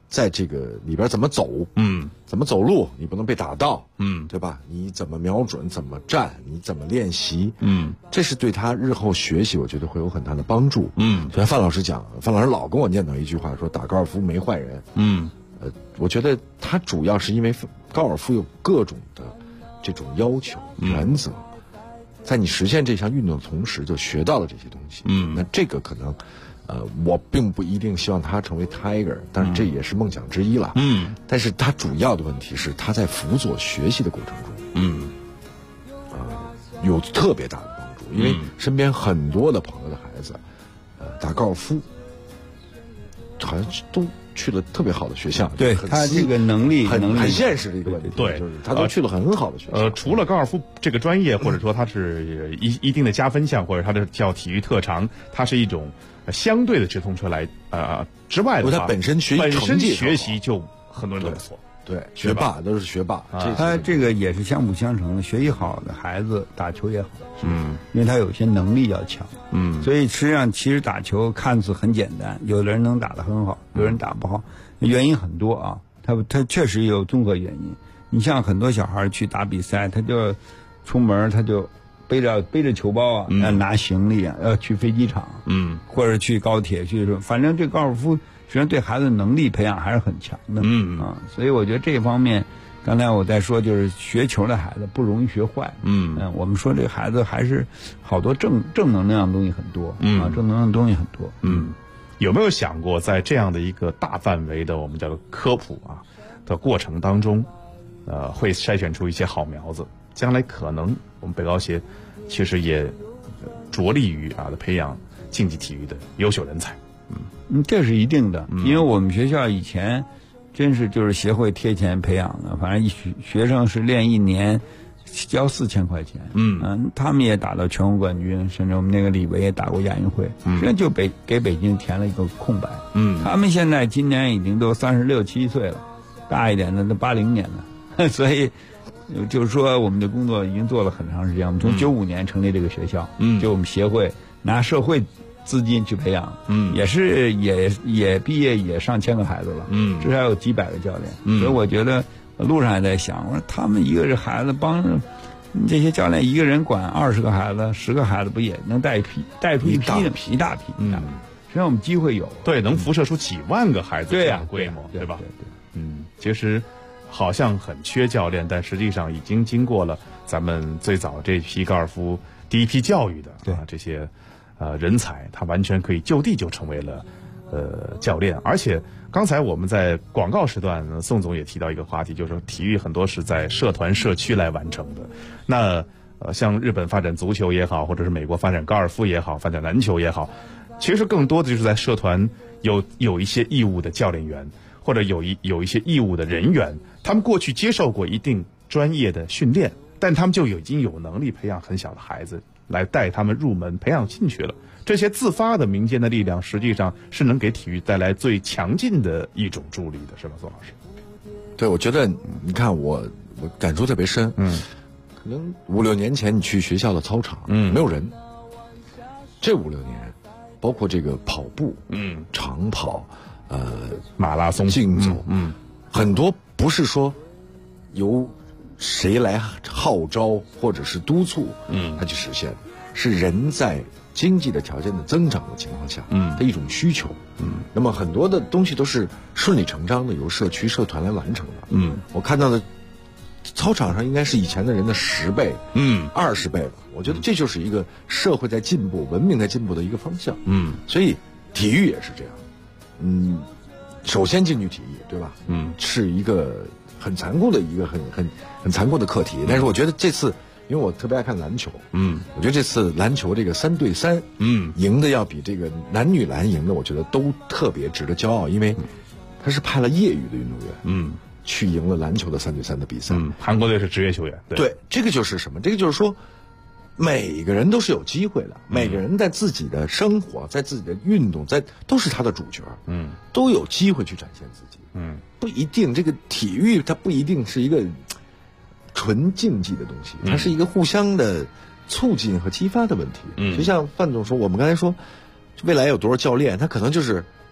在这个里边怎么走，怎么走路，你不能被打到，对吧？你怎么瞄准，怎么站，你怎么练习，这是对他日后学习，我觉得会有很大的帮助。就像范老师讲，范老师老跟我念叨一句话，说打高尔夫没坏人。我觉得他主要是因为高尔夫有各种的这种要求、原则，在你实现这项运动的同时，就学到了这些东西。那这个可能。我并不一定希望他成为 Tiger， 但是这也是梦想之一了。但是他主要的问题是他在辅佐学习的过程中，有特别大的帮助。因为身边很多的朋友的孩子，打高尔夫，好像都去了特别好的学校。 对他这个能力很现实的一个问题。 对， 就是他都去了很好的学校。 除了高尔夫这个专业，或者说他是一定的加分项，或者他的叫体育特长，它是一种。相对的直通车来之外的话， 他本身学习就很多人都不错， 对，学霸都是学霸。 他这个也是相辅相成的，学习好的孩子打球也好，因为他有些能力要强，所以实际上其实打球看似很简单，有的人能打得很好，有人打不好，原因很多啊，他确实有综合原因。你像很多小孩去打比赛，他就出门他就。背着球包啊，拿行李啊，要去飞机场，或者去高铁去，反正这高尔夫实际上对孩子能力培养还是很强的，所以我觉得这一方面，刚才我在说，就是学球的孩子不容易学坏，我们说这个孩子还是好多正能量的东西很多，正能量的东西很多， 有没有想过在这样的一个大范围的我们叫做科普的过程当中，会筛选出一些好苗子？将来可能我们北高协其实也着力于培养竞技体育的优秀人才。 这是一定的，因为我们学校以前真是就是协会贴钱培养的，反正学生是练一年交4000块钱，他们也打到全国冠军，甚至我们那个李维也打过亚运会，实际上就给北京填了一个空白。他们现在今年已经都36、7岁了，大一点的都80年了，所以。就是说，我们的工作已经做了很长时间。我们从95年成立这个学校，就我们协会拿社会资金去培养，也毕业也上千个孩子了，至少有几百个教练。所以我觉得路上也在想，我说他们一个孩子帮着这些教练一个人管20个孩子、10个孩子，不也能带出一大批？实际上我们机会有， 对，能辐射出几万个孩子这样的规模，对吧？其实。好像很缺教练，但实际上已经经过了咱们最早这批高尔夫第一批教育的这些人才，他完全可以就地就成为了教练。而且刚才我们在广告时段，宋总也提到一个话题，就是体育很多是在社团社区来完成的。那像日本发展足球也好，或者是美国发展高尔夫也好，发展篮球也好，其实更多的就是在社团有一些义务的教练员。或者有一些义务的人员，他们过去接受过一定专业的训练，但他们就已经有能力培养很小的孩子，来带他们入门，培养兴趣了。这些自发的民间的力量，实际上是能给体育带来最强劲的一种助力的，是吧，宋老师？ 对，我觉得你看我感触特别深。可能5、6年前你去学校的操场，没有人。这5、6年，包括这个跑步，长跑。 马拉松、 竞走，很多不是说由谁来号召或者是督促，它去实现，是人在经济的条件的增长的情况下，的一种需求，那么很多的东西都是顺理成章的由社区社团来完成的，我看到的操场上应该是以前的人的10倍，20倍了，我觉得这就是一个社会在进步、文明在进步的一个方向，所以体育也是这样。首先进去体育，对吧？是一个很残酷的一个很残酷的课题。但是我觉得这次，因为我特别爱看篮球，我觉得这次篮球这个3对3，赢的要比这个男女篮赢的，我觉得都特别值得骄傲，因为他是派了业余的运动员，去赢了篮球的3对3的比赛。 韩国队是职业球员， 对，这个就是什么？这个就是说。每个人都是有机会的，每个人在自己的生活，在自己的运动，都是他的主角，都有机会去展现自己，不一定这个体育它不一定是一个纯竞技的东西，它是一个互相的促进和激发的问题。就像范总说，我们刚才说未来有多少教练，他可能就是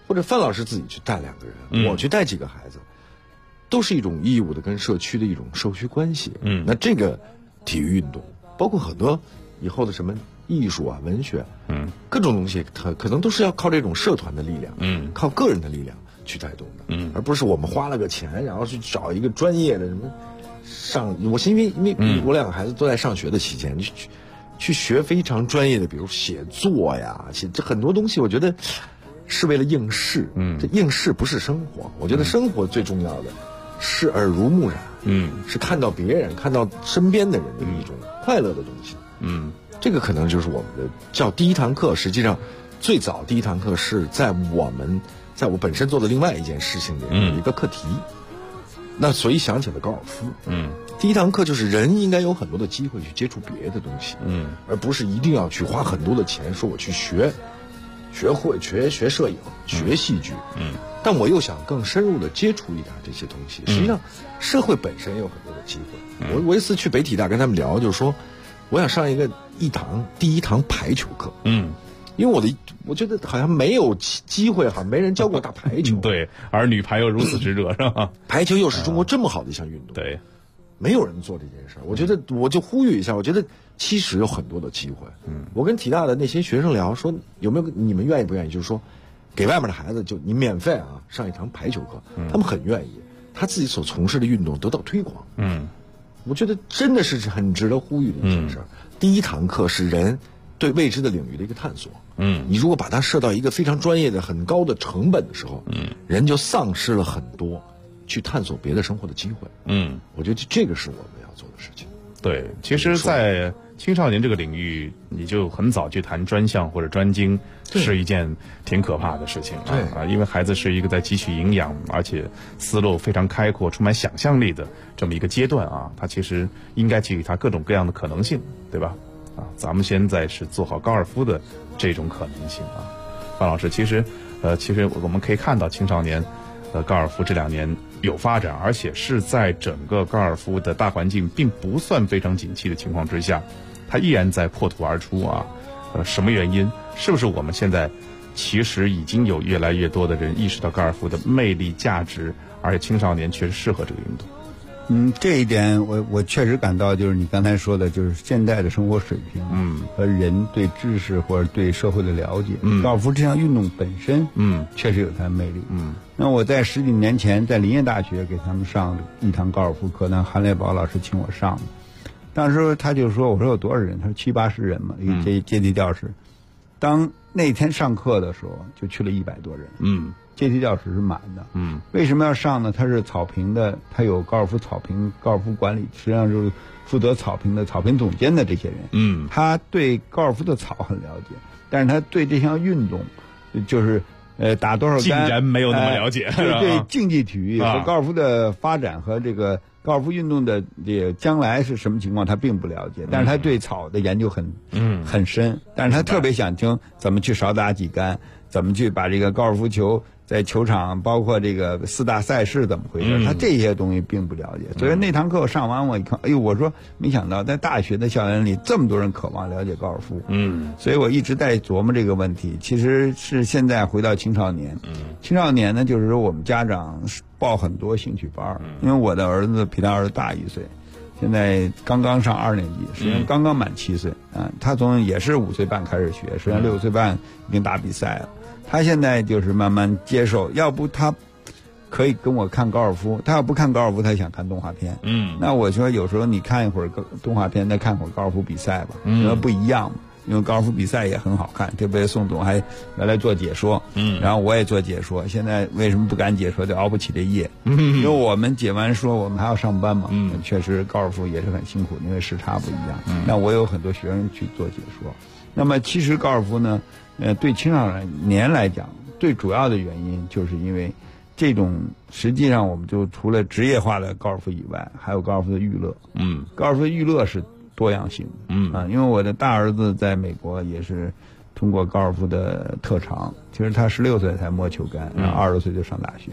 或者范老师自己去带2个人，我去带几个孩子，都是一种义务的跟社区的一种社区关系。那这个体育运动，包括很多以后的什么艺术啊、文学，各种东西，它可能都是要靠这种社团的力量，靠个人的力量去带动的，而不是我们花了个钱，然后去找一个专业的什么上。我是因为我2个孩子都在上学的期间，去学非常专业的，比如写作呀，这很多东西，我觉得是为了应试。这应试不是生活，我觉得生活最重要的是耳濡目染，是看到别人、看到身边的人的一种快乐的东西。这个可能就是我们的叫第一堂课。实际上，最早第一堂课是在我本身做的另外一件事情里面有一个课题。那所以想起了高尔夫。第一堂课就是人应该有很多的机会去接触别的东西，而不是一定要去花很多的钱说我去学摄影、学戏剧。但我又想更深入的接触一点这些东西。实际上，社会本身也有很多的机会。我一次去北体大跟他们聊，就是说，我想上第一堂排球课。因为我觉得好像没有机会，好像没人教过打排球。 对，而女排又如此之热，是吧？ 排球又是中国这么好的一项运动， 对， 没有人做这件事儿。我觉得我就呼吁一下，我觉得其实有很多的机会。我跟体大的那些学生聊，说有没有你们愿意不愿意？就是说，给外面的孩子就你免费啊上一堂排球课，他们很愿意，他自己所从事的运动得到推广。我觉得真的是很值得呼吁的一件事儿。第一堂课是人对未知的领域的一个探索。你如果把它设到一个非常专业的、很高的成本的时候，人就丧失了很多去探索别的生活的机会。我觉得这个是我们要做的事情。 对，其实，在青少年这个领域，你就很早去谈专项或者专精，是一件挺可怕的事情啊！因为孩子是一个在汲取营养，而且思路非常开阔、充满想象力的这么一个阶段啊，他其实应该给予他各种各样的可能性，对吧？咱们现在是做好高尔夫的这种可能性啊。范老师，其实我们可以看到青少年高尔夫这2年有发展，而且是在整个高尔夫的大环境并不算非常景气的情况之下，它依然在破土而出啊。什么原因？是不是我们现在其实已经有越来越多的人意识到高尔夫的魅力价值，而且青少年确实适合这个运动？ 这一点我确实感到，就是你刚才说的，就是现在的生活水平，和人对知识或者对社会的了解，高尔夫这项运动本身，确实有它的魅力。那我在10几年前在林业大学给他们上一堂高尔夫课，那韩烈宝老师请我上的，当时他就说，我说有多少人？他说70、80人嘛，一个阶梯教室。当那天上课的时候，就去了100多人。阶梯教室是满的。为什么要上呢？它是草坪的，它有高尔夫草坪、高尔夫管理，实际上就是负责草坪的草坪总监的这些人。他对高尔夫的草很了解，但是他对这项运动，就是打多少杆， 竟然没有那么了解。 对竞技体育和高尔夫的发展和这个高尔夫运动的这个将来是什么情况，他并不了解，但是他对草的研究很深，但是他特别想听怎么去少打几杆，怎么去把这个高尔夫球在球场，包括这个4大赛事怎么回事，他这些东西并不了解。所以那堂课上完我一看，哎呦，我说没想到在大学的校园里这么多人渴望了解高尔夫。所以我一直在琢磨这个问题。其实是现在回到青少年，青少年呢，就是说我们家长报很多兴趣班，因为我的儿子比他儿子大1岁，现在刚刚上2年级，实际上刚刚满7岁啊。他从也是5岁半开始学，实际上6岁半已经打比赛了。他现在就是慢慢接受，要不他可以跟我看高尔夫，他要不看高尔夫，他想看动画片。那我说有时候你看一会儿动画片，再看会儿高尔夫比赛吧，因为不一样嘛。因为高尔夫比赛也很好看，特别宋总还原来做解说，然后我也做解说。现在为什么不敢解说，就熬不起这夜？因为我们解完说，我们还要上班嘛。确实高尔夫也是很辛苦，因为时差不一样。那我有很多学生去做解说。那么其实高尔夫呢，对青少年来讲，最主要的原因就是因为这种实际上我们就除了职业化的高尔夫以外，还有高尔夫的娱乐。高尔夫的娱乐是多样性的。因为我的大儿子在美国也是通过高尔夫的特长，其实他16岁才摸球杆，然后20岁就上大学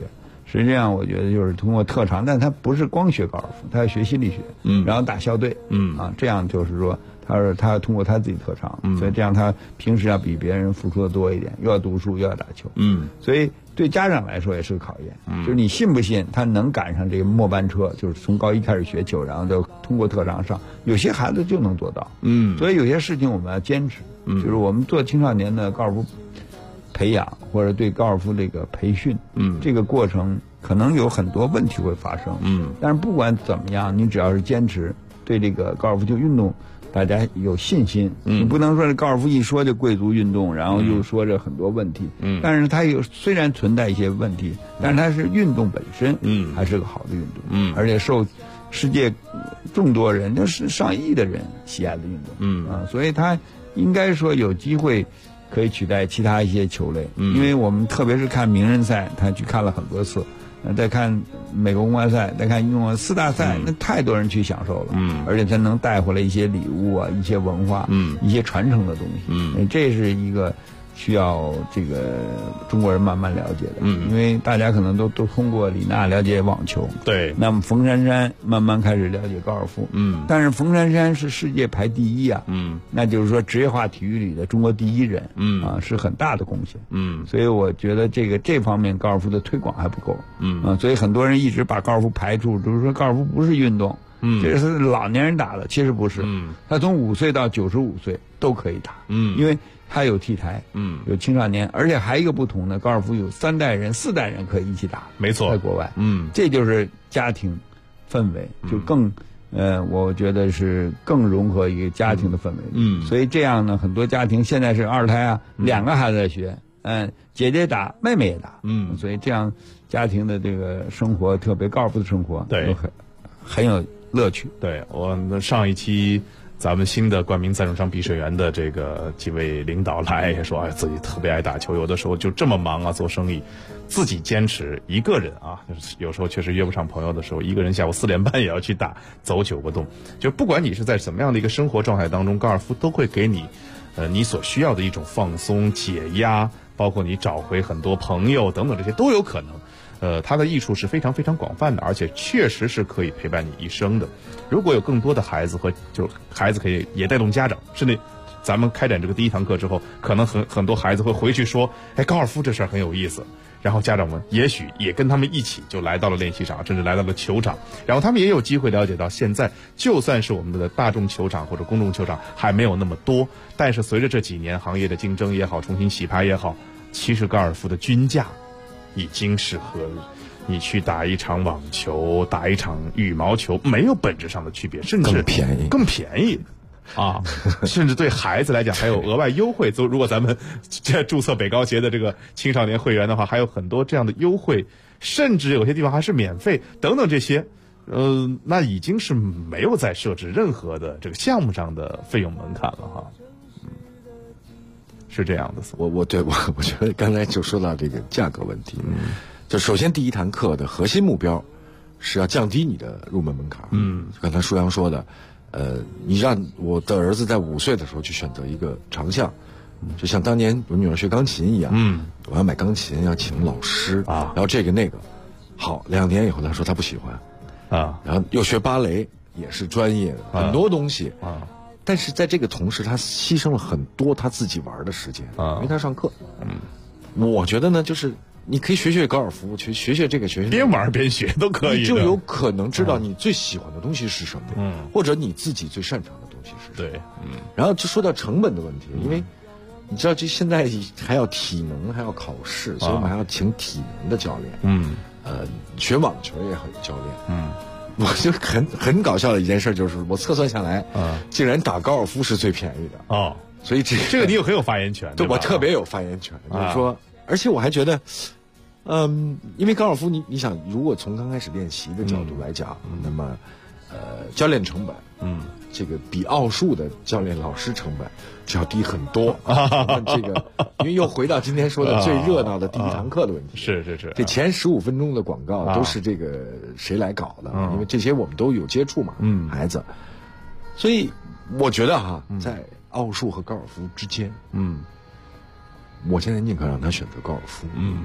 实际上我觉得就是通过特长，但他不是光学高尔夫，他要学心理学，然后打校队，这样就是说他要通过他自己特长，所以这样他平时要比别人付出的多一点，又要读书又要打球，所以对家长来说也是个考验，就是你信不信他能赶上这个末班车，就是从高一开始学球，然后就通过特长上，有些孩子就能做到，所以有些事情我们要坚持，就是我们做青少年的高尔夫培养或者对高尔夫这个培训，这个过程可能有很多问题会发生，但是不管怎么样，你只要是坚持对这个高尔夫球运动大家有信心，你不能说这高尔夫一说就贵族运动，然后又说这很多问题，但是它虽然存在一些问题，但是它是运动本身，还是个好的运动，而且受世界众多人，就是上亿的人喜爱的运动，所以它应该说有机会可以取代其他一些球类，因为我们特别是看名人赛，他去看了很多次，再看美国公开赛，再看英国4大赛，那太多人去享受了，而且他能带回来一些礼物啊，一些文化，一些传承的东西，这是一个需要这个中国人慢慢了解的，因为大家可能都通过李娜了解网球， 对， 那么冯珊珊慢慢开始了解高尔夫，但是冯珊珊是世界排第1啊，那就是说职业化体育里的中国第1人，是很大的贡献，所以我觉得这方面高尔夫的推广还不够，所以很多人一直把高尔夫排除，就是说高尔夫不是运动，这是老年人打的，其实不是，他从5岁到95岁都可以打，因为它有 T 台，有青少年，而且还有一个不同的，高尔夫有3代人、4代人可以一起打， 没错， 在国外，这就是家庭氛围，就更，我觉得是更融合一个家庭的氛围，所以这样呢，很多家庭现在是2胎啊，2个孩子在学，姐姐打，妹妹也打，所以这样家庭的这个生活，特别高尔夫的生活， 对， 很有乐趣。 对，我们上一期咱们新的冠名赞助商碧水园的这个几位领导来也说，自己特别爱打球，有的时候就这么忙啊，做生意，自己坚持一个人啊，有时候确实约不上朋友的时候，一个人下午4点半也要去打，走9个洞。就不管你是在怎么样的一个生活状态当中，高尔夫都会给你，你所需要的一种放松、解压，包括你找回很多朋友等等，这些都有可能。它的益处是非常非常广泛的，而且确实是可以陪伴你一生的。如果有更多的孩子和就孩子可以也带动家长，甚至咱们开展这个第1堂课之后，可能很多孩子会回去说，高尔夫这事儿很有意思。然后家长们也许也跟他们一起就来到了练习场，甚至来到了球场，然后他们也有机会了解到，现在就算是我们的大众球场或者公众球场还没有那么多，但是随着这几年行业的竞争也好，重新洗牌也好，其实高尔夫的均价已经是和你去打一场网球、打一场羽毛球没有本质上的区别，甚至更便宜啊！甚至对孩子来讲还有额外优惠。如果咱们注册北高协的这个青少年会员的话，还有很多这样的优惠，甚至有些地方还是免费等等这些。那已经是没有再设置任何的这个项目上的费用门槛了哈。是这样的， 我觉得刚才就说到这个价格问题，就首先第1堂课的核心目标是要降低你的入门门槛，刚才舒阳说的，你让我的儿子在5岁的时候去选择一个长项，就像当年我女儿学钢琴一样，我要买钢琴，要请老师啊，然后这个那个，好，2年以后他说他不喜欢啊，然后又学芭蕾，也是专业的，很多东西啊。但是在这个同时，他牺牲了很多他自己玩的时间，因为他上课。我觉得呢，就是你可以学高尔夫，去学这个学， 边玩边学都可以， 你就有可能知道你最喜欢的东西是什么，或者你自己最擅长的东西是什么。对，然后就说到成本的问题，因为你知道，这现在还要体能，还要考试，所以我们还要请体能的教练。学网球也很教练。我就很搞笑的一件事，就是我测算下来，竟然打高尔夫是最便宜的哦，所以这个你很有发言权， 对，我特别有发言权，就是说，而且我还觉得，因为高尔夫你想，如果从刚开始练习的角度来讲，那么教练成本，这个比奥数的教练老师成本就要低很多。这个因为又回到今天说的最热闹的第1堂课的问题， 是这前15分钟的广告都是这个谁来搞的？因为这些我们都有接触嘛，孩子，所以我觉得在奥数和高尔夫之间，我现在宁可让他选择高尔夫，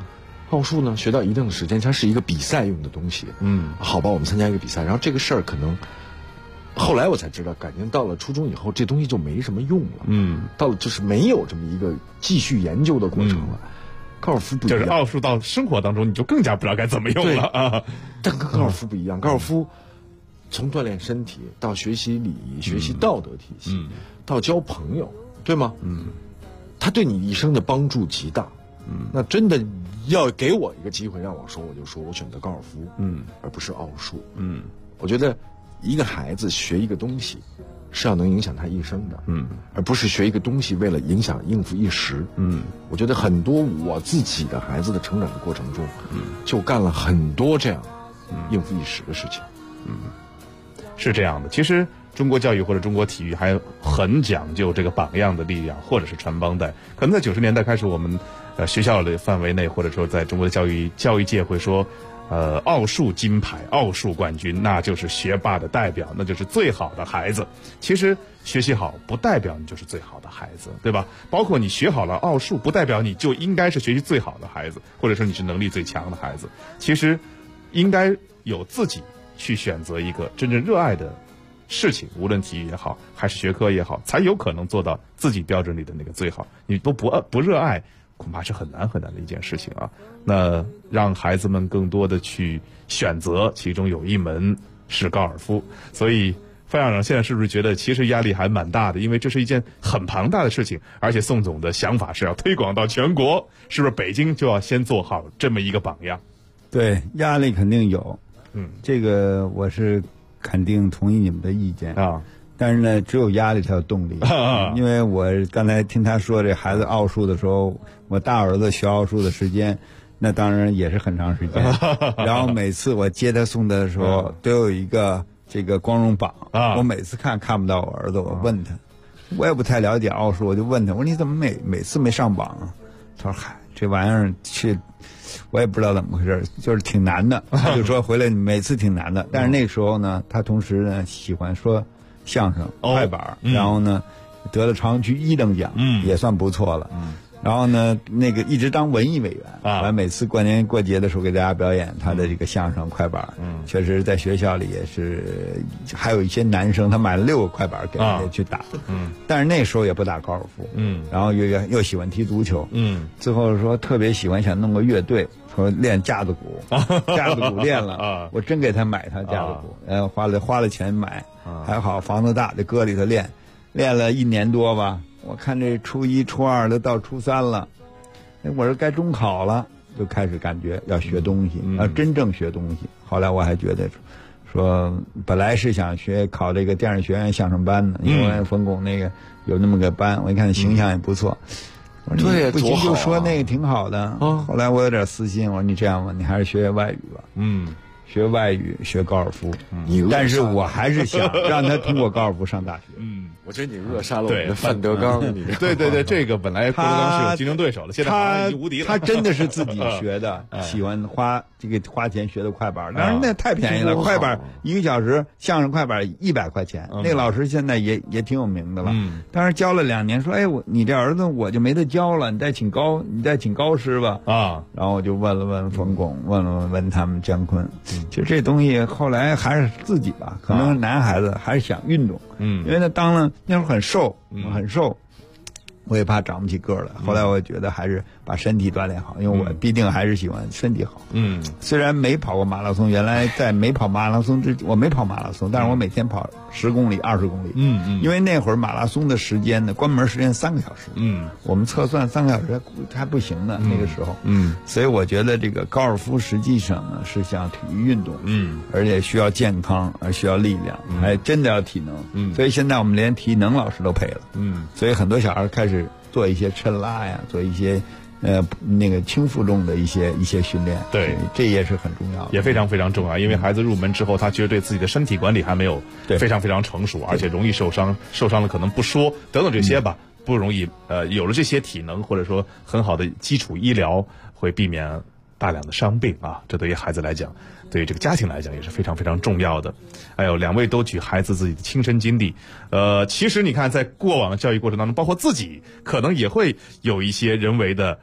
奥数呢，学到一定的时间，它是一个比赛用的东西。好吧，我们参加一个比赛，然后这个事儿可能后来我才知道，感觉到了初中以后，这东西就没什么用了。到了就是没有这么一个继续研究的过程了。高尔夫不一样， 就是奥数到生活当中，你就更加不知道该怎么用了啊。 但跟高尔夫不一样，高尔夫从锻炼身体到学习礼仪、学习道德体系，到交朋友，对吗？他对你一生的帮助极大。那真的要给我一个机会让我说，我就说我选择高尔夫，而不是奥数。我觉得一个孩子学一个东西是要能影响他一生的，而不是学一个东西为了影响应付一时。我觉得很多我自己的孩子的成长的过程中，就干了很多这样应付一时的事情。 是这样的，其实中国教育或者中国体育还很讲究这个榜样的力量，或者是传帮带。可能在90年代开始，我们学校的范围内，或者说在中国的教育界会说，奥数金牌、奥数冠军，那就是学霸的代表，那就是最好的孩子。其实学习好不代表你就是最好的孩子，对吧？包括你学好了奥数，不代表你就应该是学习最好的孩子，或者说你是能力最强的孩子。其实应该有自己去选择一个真正热爱的事情，无论体育也好，还是学科也好，才有可能做到自己标准里的那个最好。你都不热爱，恐怕是很难很难的一件事情啊。那让孩子们更多的去选择，其中有一门是高尔夫。所以范校长现在是不是觉得其实压力还蛮大的？因为这是一件很庞大的事情，而且宋总的想法是要推广到全国，是不是北京就要先做好这么一个榜样？ 对，压力肯定有。这个我是肯定同意你们的意见啊。但是呢，只有压力才有动力。因为我刚才听他说这孩子奥数的时候，我大儿子学奥数的时间，那当然也是很长时间。然后每次我接他送他的时候，都有一个这个光荣榜。我每次看不到我儿子，我问他，我也不太了解奥数，我就问他，我说你怎么每次没上榜啊？他说嗨，这玩意儿去。我也不知道怎么回事，就是挺难的。他就说回来每次挺难的，但是那个时候呢，他同时呢喜欢说相声、快板，然后呢得了朝阳区1等奖，也算不错了。然后呢，那个一直当文艺委员，完每次过年过节的时候给大家表演他的这个相声快板，确实在学校里也是，还有一些男生他买了6个快板给人家去打，但是那时候也不打高尔夫，然后又喜欢踢足球，最后说特别喜欢想弄个乐队，说练架子鼓，架子鼓练了，我真给他买他架子鼓，花了钱买，还好房子大，就搁里头练了1年多吧。我看这初1、初2都到初3了，我说该中考了，就开始感觉要学东西，要真正学东西。后来我还觉得说本来是想考这个电视学院相声班的，因为冯巩那个有那么个班，我一看形象也不错。 对， 不行就说那个挺好的。后来我有点私心，我说你这样吧，你还是学外语吧。学外语，学高尔夫。但是我还是想让他通过高尔夫上大学。 我觉得你扼杀了我们的范德刚。 对，这个本来郭德纲是有竞争对手的，现在好像已经无敌了。 他真的是自己学的，喜欢花钱学的快板，当然那太便宜了，快板1个小时，相声快板100块钱。那个老师现在也挺有名的了，当时教了2年，说哎你这儿子我就没得教了，你再请高师吧。然后我就问了问冯巩，问他们姜昆。其实这东西后来还是自己吧，可能男孩子还是想运动，因为他当了那会儿很瘦，我也怕长不起个来。后来我觉得还是把身体锻炼好，因为我毕竟还是喜欢身体好。虽然没跑过马拉松，原来在没跑马拉松我没跑马拉松，但是我每天跑10公里、20公里。因为那会儿马拉松的时间呢，关门时间3个小时。我们测算3个小时还不行呢，那个时候。所以我觉得这个高尔夫实际上呢是项体育运动，而且需要健康，而需要力量，还真的要体能。所以现在我们连体能老师都配了。所以很多小孩开始做一些抻拉呀，做一些那个轻负重的一些训练。对，这也是很重要的， 也非常非常重要。因为孩子入门之后，他其实对自己的身体管理还没有非常非常成熟，而且容易受伤了可能不说等等这些吧，不容易有了这些体能或者说很好的基础医疗，会避免大量的伤病啊。这对于孩子来讲，对于这个家庭来讲也是非常非常重要的。还有2位都举孩子自己的亲身经历，其实你看在过往的教育过程当中，包括自己可能也会有一些人为的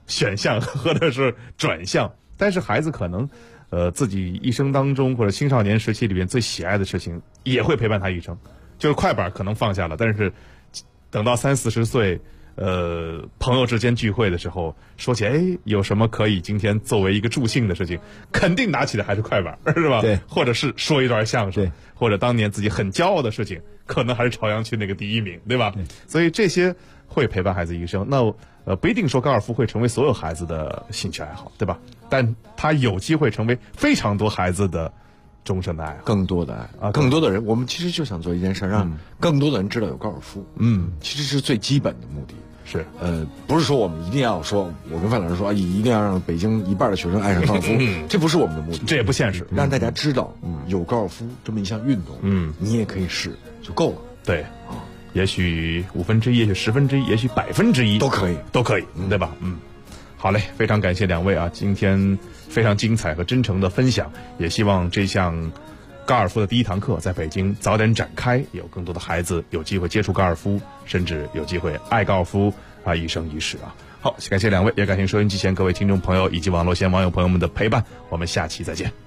选项或者是转向，但是孩子可能自己一生当中或者青少年时期里边最喜爱的事情也会陪伴他一生，就是快板可能放下了，但是等到30-40岁朋友之间聚会的时候，说起有什么可以今天作为一个助兴的事情，肯定拿起的还是快板，是吧？对，或者是说一段相声，或者当年自己很骄傲的事情，可能还是朝阳区那个第1名，对吧？所以这些会陪伴孩子一生。那不一定说高尔夫会成为所有孩子的兴趣爱好，对吧？但他有机会成为非常多孩子的终身的爱好， 更多的爱啊，更多的人。我们其实就想做一件事，让更多的人知道有高尔夫。其实是最基本的目的。 是不是说我们一定要说，我跟范老师说一定要让北京1半的学生爱上高尔夫，这不是我们的目的， 这也不现实。 让大家知道，有高尔夫这么一项运动，你也可以试就够了。 对，也许1/5，也许1/10，也许1% 都可以， 对吧？好嘞，非常感谢2位啊，今天非常精彩和真诚的分享，也希望这项高尔夫的第1堂课在北京早点展开，有更多的孩子有机会接触高尔夫，甚至有机会爱高尔夫啊，一生一世啊。好，感谢2位，也感谢收音机前各位听众朋友以及网络前网友朋友们的陪伴，我们下期再见。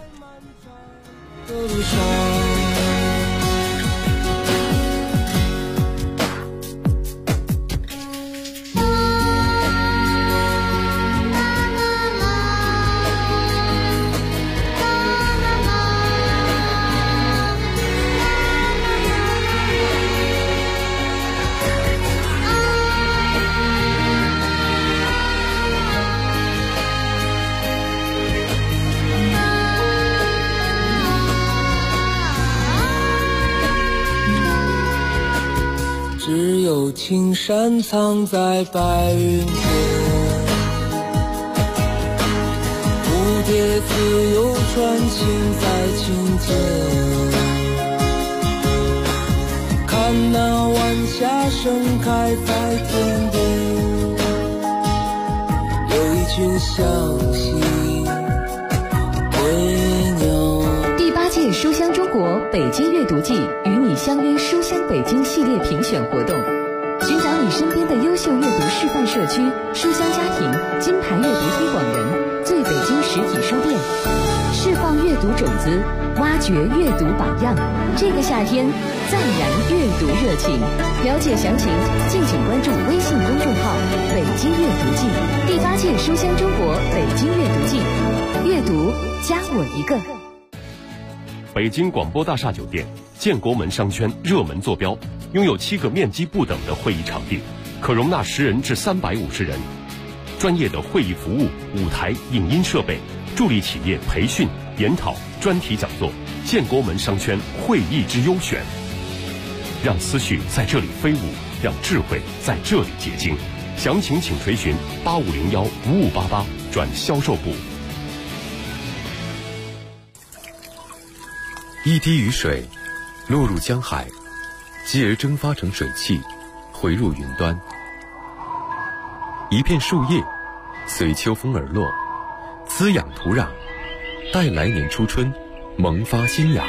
只有青山藏在白云间，蝴蝶自由穿行在青间，看那晚霞盛开在天边，有一群向西归鸟。 第8届书香中国北京阅读季与你相约书香北京系列评选活动，寻找你身边的优秀阅读示范社区、书香家庭、金牌阅读推广人、最北京实体书店，释放阅读种子，挖掘阅读榜样。这个夏天再燃阅读热情，了解详情敬请关注微信公众号北京阅读季。第8届书香中国北京阅读季，阅读加我一个。 北京广播大厦酒店建国门商圈热门坐标，拥有7个面积不等的会议场地，可容纳10人至350人，专业的会议服务、舞台、影音设备，助力企业培训、研讨、专题讲座。建国门商圈会议之优选，让思绪在这里飞舞，让智慧在这里结晶。详情请垂询8501-5588转销售部。 一滴雨水落入江海，继而蒸发成水汽，回入云端。一片树叶随秋风而落，滋养土壤，待来年初春萌发新芽。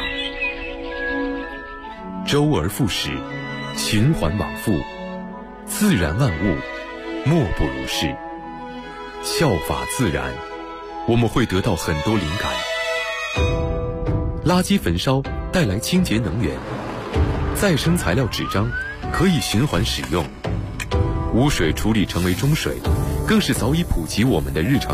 周而复始，循环往复，自然万物莫不如是。效法自然，我们会得到很多灵感。垃圾焚烧带来清洁能源，再生材料纸张可以循环使用，污水处理成为中水，更是早已普及我们的日常